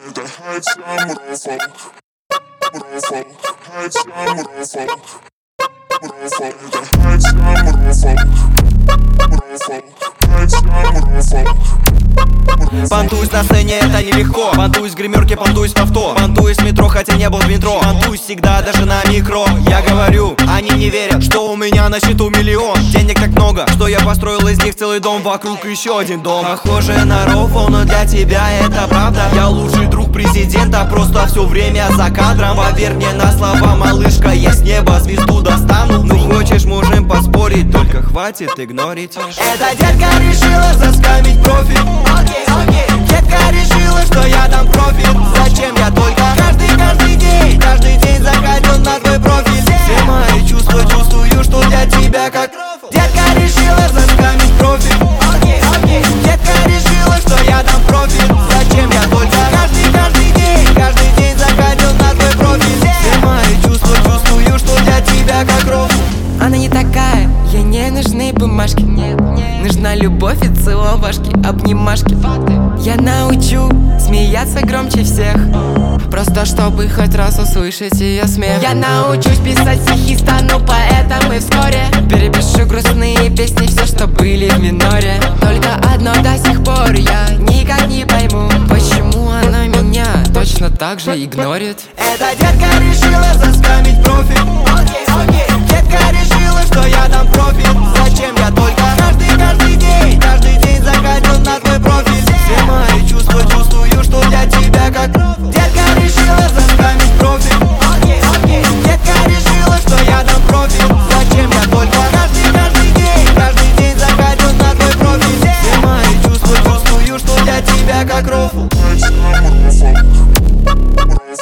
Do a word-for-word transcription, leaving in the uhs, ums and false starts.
Понтуюсь на сцене, это нелегко. Понтуюсь в гримерке, понтуюсь в авто. Понтуюсь в метро, хотя не был в метро. Понтуюсь всегда, даже на микро. Я говорю, они не верят, что у меня на счету миллион. Денег так много, что я построил из них целый дом. Вокруг еще один дом. Похоже на рофл, но для тебя это правда. Я лучший друг президента, просто все время за кадром. Поверь мне на слова, малышка, я с неба звезду достану. Ну хочешь, можем поспорить, только хватит игнорить. Эта детка решила заскамить профи. Окей, окей. Детка решила, что я дам профит. Зачем я только каждый, каждый день, каждый день заходил на твой профиль. Все мои чувства чувствую, что для тебя как детка решила заскамить профит. Окей, окей. Детка решила, что я дам профит. Зачем я только каждый, каждый день, каждый день заходил на твой профиль. Все мои чувства чувствую, что для тебя как рофл. Она не такая, ей не нужны бумажки. Нужна любовь и целовашки, обнимашки. Я научу смеяться громче всех, просто чтобы хоть раз услышать ее смех. Я научусь писать стихи, стану поэтом и вскоре перепишу грустные песни, все, что были в миноре. Только одно до сих пор я никак не пойму, почему она меня точно так же игнорит. Эта детка решила заскамить профит. Окей, окей. Детка решила, что я дам профит. Зачем я только каждый, каждый день, каждый день заходил на твой профиль. Все мои чувства чувствую, что для тебя как детка решила заскамить профит. Окей, окей. Детка решила, что я дам профит. Зачем я только каждый, каждый день, каждый день заходил на твой профиль. Все мои чувства чувствую, что для тебя как рофл.